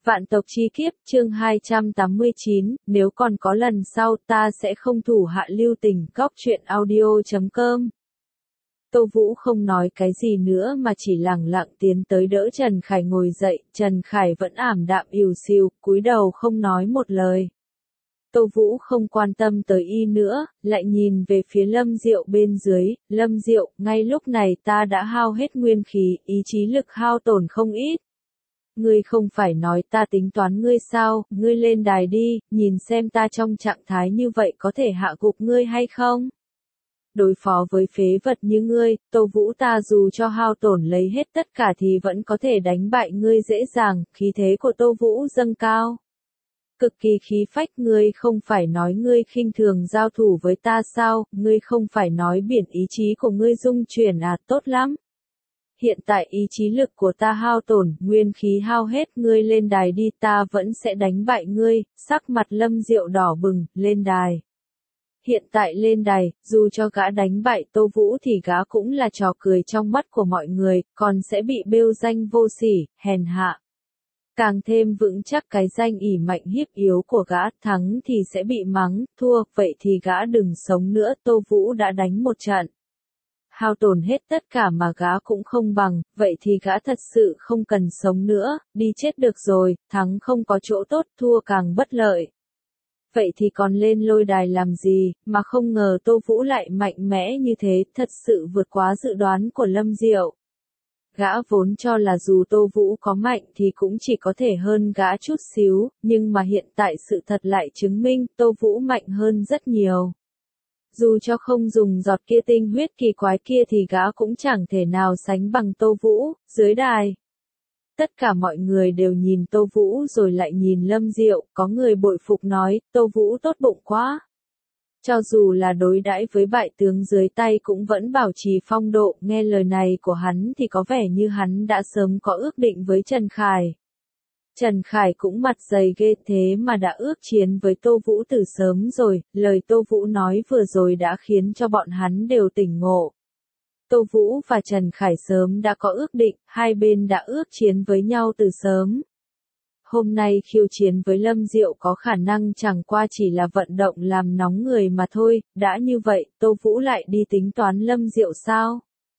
Vạn tộc chi kiếp, chương 289, nếu còn có lần sau ta sẽ không thủ hạ lưu tình. Góc truyện audio.com. Tô Vũ không nói cái gì nữa mà chỉ lẳng lặng tiến tới đỡ Trần Khải ngồi dậy. Trần Khải vẫn ảm đạm ỉu xìu, cúi đầu không nói một lời. Tô Vũ không quan tâm tới y nữa, lại nhìn về phía Lâm Diệu bên dưới. Lâm Diệu, ngay lúc này ta đã hao hết nguyên khí, ý chí lực hao tổn không ít. Ngươi không phải nói ta tính toán ngươi sao, ngươi lên đài đi, nhìn xem ta trong trạng thái như vậy có thể hạ gục ngươi hay không? Đối phó với phế vật như ngươi, Tô Vũ ta dù cho hao tổn lấy hết tất cả thì vẫn có thể đánh bại ngươi dễ dàng. Khí thế của Tô Vũ dâng cao. Cực kỳ khí phách. Ngươi không phải nói ngươi khinh thường giao thủ với ta sao, ngươi không phải nói biển ý chí của ngươi dung chuyển à, tốt lắm. Hiện tại ý chí lực của ta hao tổn, nguyên khí hao hết, ngươi lên đài đi, ta vẫn sẽ đánh bại ngươi. Sắc mặt Lâm Diệu đỏ bừng, lên đài. Hiện tại lên đài, dù cho gã đánh bại Tô Vũ thì gã cũng là trò cười trong mắt của mọi người, còn sẽ bị bêu danh vô sỉ, hèn hạ. Càng thêm vững chắc cái danh ỷ mạnh hiếp yếu của gã, thắng thì sẽ bị mắng, thua, vậy thì gã đừng sống nữa. Tô Vũ đã đánh một trận. Hao tổn hết tất cả mà gã cũng không bằng, vậy thì gã thật sự không cần sống nữa, đi chết được rồi, thắng không có chỗ tốt, thua càng bất lợi. Vậy thì còn lên lôi đài làm gì, mà không ngờ Tô Vũ lại mạnh mẽ như thế, thật sự vượt quá dự đoán của Lâm Diệu. Gã vốn cho là dù Tô Vũ có mạnh thì cũng chỉ có thể hơn gã chút xíu, nhưng mà hiện tại sự thật lại chứng minh Tô Vũ mạnh hơn rất nhiều. Dù cho không dùng giọt kia tinh huyết kỳ quái kia thì gã cũng chẳng thể nào sánh bằng Tô Vũ. Dưới đài, tất cả mọi người đều nhìn Tô Vũ rồi lại nhìn Lâm Diệu, có người bội phục nói, Tô Vũ tốt bụng quá. Cho dù là đối đãi với bại tướng dưới tay cũng vẫn bảo trì phong độ, nghe lời này của hắn thì có vẻ như hắn đã sớm có ước định với Trần Khải. Trần Khải cũng mặt dày ghê thế mà đã ước chiến với Tô Vũ từ sớm rồi, lời Tô Vũ nói vừa rồi đã khiến cho bọn hắn đều tỉnh ngộ. Tô Vũ và Trần Khải sớm đã có ước định, hai bên đã ước chiến với nhau từ sớm. Hôm nay khiêu chiến với Lâm Diệu có khả năng chẳng qua chỉ là vận động làm nóng người mà thôi, đã như vậy, Tô Vũ lại đi tính toán Lâm Diệu sao?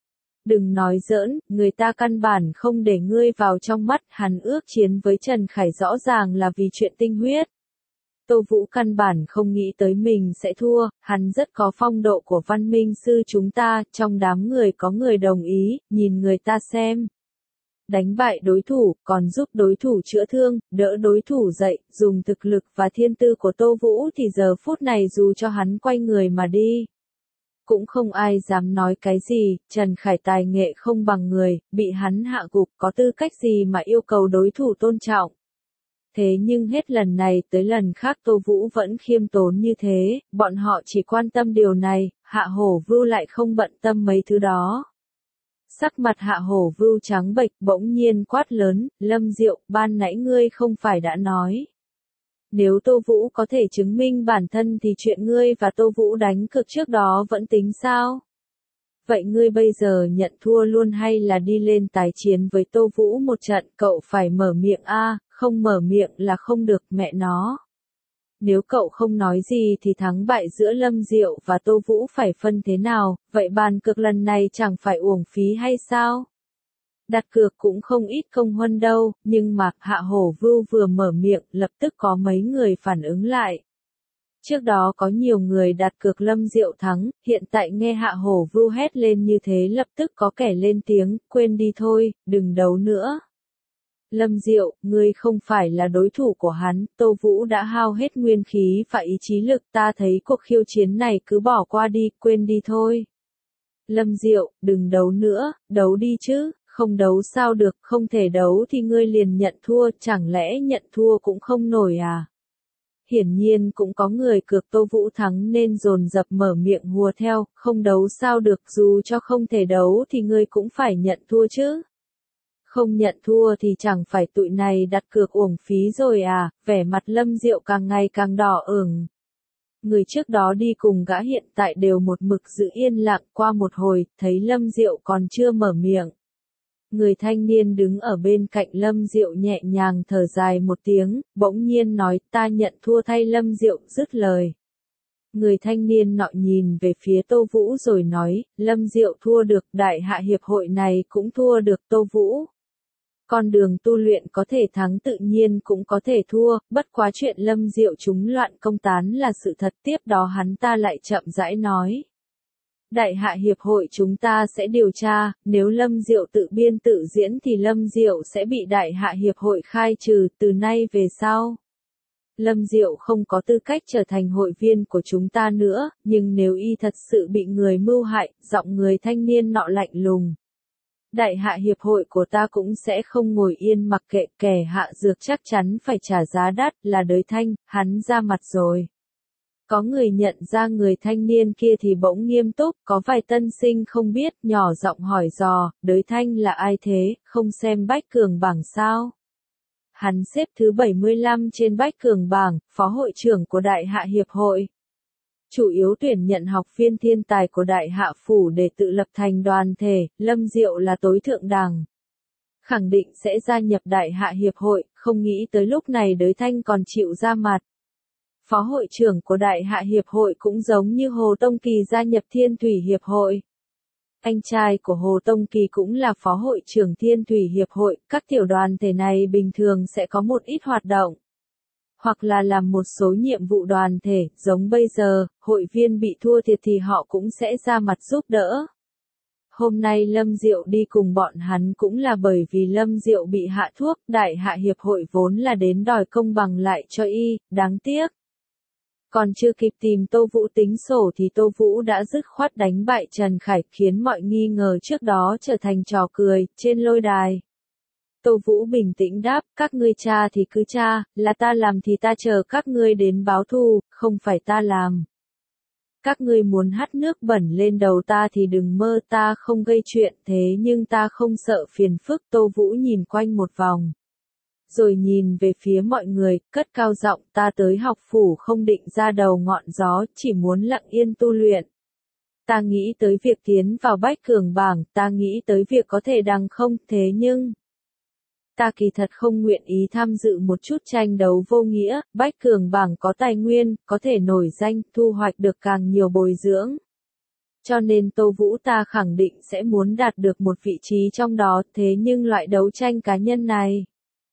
Đừng nói giỡn, người ta căn bản không để ngươi vào trong mắt, hắn ước chiến với Trần Khải rõ ràng là vì chuyện tinh huyết. Tô Vũ căn bản không nghĩ tới mình sẽ thua, hắn rất có phong độ của văn minh sư chúng ta, trong đám người có người đồng ý, nhìn người ta xem. Đánh bại đối thủ, còn giúp đối thủ chữa thương, đỡ đối thủ dậy, dùng thực lực và thiên tư của Tô Vũ thì giờ phút này dù cho hắn quay người mà đi. Cũng không ai dám nói cái gì, Trần Khải tài nghệ không bằng người, bị hắn hạ gục có tư cách gì mà yêu cầu đối thủ tôn trọng. Thế nhưng hết lần này tới lần khác Tô Vũ vẫn khiêm tốn như thế, bọn họ chỉ quan tâm điều này, Hạ Hổ Vưu lại không bận tâm mấy thứ đó. Sắc mặt Hạ Hổ Vưu trắng bệch bỗng nhiên quát lớn, Lâm Diệu, ban nãy ngươi không phải đã nói. Nếu Tô Vũ có thể chứng minh bản thân thì chuyện ngươi và Tô Vũ đánh cược trước đó vẫn tính sao? Vậy ngươi bây giờ nhận thua luôn hay là đi lên tái chiến với Tô Vũ một trận, cậu phải mở miệng a, không mở miệng là không được mẹ nó. Nếu cậu không nói gì thì thắng bại giữa Lâm Diệu và Tô Vũ phải phân thế nào, vậy bàn cược lần này chẳng phải uổng phí hay sao? Đặt cược cũng không ít công huân đâu, nhưng mà Hạ Hổ Vưu vừa mở miệng, lập tức có mấy người phản ứng lại. Trước đó có nhiều người đặt cược Lâm Diệu thắng, hiện tại nghe Hạ Hổ Vưu hét lên như thế lập tức có kẻ lên tiếng, quên đi thôi, đừng đấu nữa. Lâm Diệu, ngươi không phải là đối thủ của hắn, Tô Vũ đã hao hết nguyên khí và ý chí lực, ta thấy cuộc khiêu chiến này cứ bỏ qua đi, quên đi thôi. Lâm Diệu, đừng đấu nữa, đấu đi chứ, không đấu sao được, không thể đấu thì ngươi liền nhận thua, chẳng lẽ nhận thua cũng không nổi à? Hiển nhiên cũng có người cược Tô Vũ thắng nên dồn dập mở miệng hùa theo, không đấu sao được, dù cho không thể đấu thì ngươi cũng phải nhận thua chứ. Không nhận thua thì chẳng phải tụi này đặt cược uổng phí rồi à, vẻ mặt Lâm Diệu càng ngày càng đỏ ửng. Người trước đó đi cùng gã hiện tại đều một mực giữ yên lặng, qua một hồi, thấy Lâm Diệu còn chưa mở miệng. Người thanh niên đứng ở bên cạnh Lâm Diệu nhẹ nhàng thở dài một tiếng, bỗng nhiên nói ta nhận thua thay Lâm Diệu, dứt lời. Người thanh niên nọ nhìn về phía Tô Vũ rồi nói, Lâm Diệu thua được, đại hạ hiệp hội này cũng thua được Tô Vũ. Con đường tu luyện có thể thắng tự nhiên cũng có thể thua, bất quá chuyện Lâm Diệu chúng loạn công tán là sự thật. Tiếp đó hắn ta lại chậm rãi nói. Đại hạ hiệp hội chúng ta sẽ điều tra, nếu Lâm Diệu tự biên tự diễn thì Lâm Diệu sẽ bị đại hạ hiệp hội khai trừ từ nay về sau. Lâm Diệu không có tư cách trở thành hội viên của chúng ta nữa, nhưng nếu y thật sự bị người mưu hại, giọng người thanh niên nọ lạnh lùng. Đại hạ hiệp hội của ta cũng sẽ không ngồi yên mặc kệ, kẻ hạ dược chắc chắn phải trả giá đắt, là Đới Thanh, hắn ra mặt rồi. Có người nhận ra người thanh niên kia thì bỗng nghiêm túc, có vài tân sinh không biết, nhỏ giọng hỏi dò, Đới Thanh là ai thế, không xem bách cường bảng sao? Hắn xếp thứ 75 trên bách cường bảng, phó hội trưởng của Đại hạ hiệp hội. Chủ yếu tuyển nhận học viên thiên tài của Đại hạ phủ để tự lập thành đoàn thể, Lâm Diệu là tối thượng đẳng. Khẳng định sẽ gia nhập Đại hạ hiệp hội, không nghĩ tới lúc này Đới Thanh còn chịu ra mặt. Phó hội trưởng của Đại hạ hiệp hội cũng giống như Hồ Tông Kỳ gia nhập Thiên Thủy hiệp hội. Anh trai của Hồ Tông Kỳ cũng là phó hội trưởng Thiên Thủy hiệp hội, các tiểu đoàn thể này bình thường sẽ có một ít hoạt động. Hoặc là làm một số nhiệm vụ đoàn thể, giống bây giờ, hội viên bị thua thiệt thì họ cũng sẽ ra mặt giúp đỡ. Hôm nay Lâm Diệu đi cùng bọn hắn cũng là bởi vì Lâm Diệu bị hạ thuốc, Đại hạ hiệp hội vốn là đến đòi công bằng lại cho y, đáng tiếc. Còn chưa kịp tìm Tô Vũ tính sổ thì Tô Vũ đã dứt khoát đánh bại Trần Khải, khiến mọi nghi ngờ trước đó trở thành trò cười, trên lôi đài. Tô Vũ bình tĩnh đáp, các ngươi tra thì cứ tra, là ta làm thì ta chờ các ngươi đến báo thù, không phải ta làm. Các ngươi muốn hắt nước bẩn lên đầu ta thì đừng mơ, ta không gây chuyện, thế nhưng ta không sợ phiền phức. Tô Vũ nhìn quanh một vòng. Rồi nhìn về phía mọi người, cất cao giọng, ta tới học phủ không định ra đầu ngọn gió, chỉ muốn lặng yên tu luyện. Ta nghĩ tới việc tiến vào bách cường bảng, ta nghĩ tới việc có thể đăng không, thế nhưng... Ta kỳ thật không nguyện ý tham dự một chút tranh đấu vô nghĩa, bách cường bảng có tài nguyên, có thể nổi danh, thu hoạch được càng nhiều bồi dưỡng. Cho nên Tô Vũ ta khẳng định sẽ muốn đạt được một vị trí trong đó, thế nhưng loại đấu tranh cá nhân này...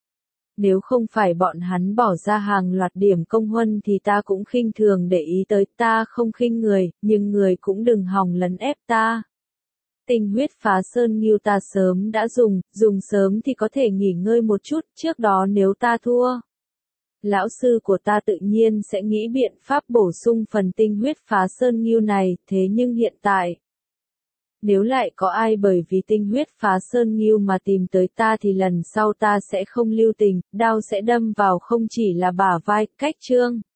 Nếu không phải bọn hắn bỏ ra hàng loạt điểm công huân thì ta cũng khinh thường để ý tới, ta không khinh người, nhưng người cũng đừng hòng lấn ép ta. Tinh huyết phá sơn ngưu ta sớm đã dùng sớm thì có thể nghỉ ngơi một chút, trước đó nếu ta thua. Lão sư của ta tự nhiên sẽ nghĩ biện pháp bổ sung phần tinh huyết phá sơn ngưu này, thế nhưng hiện tại... Nếu lại có ai bởi vì tinh huyết phá sơn ngưu mà tìm tới ta thì lần sau ta sẽ không lưu tình, đao sẽ đâm vào không chỉ là bả vai, cách chương.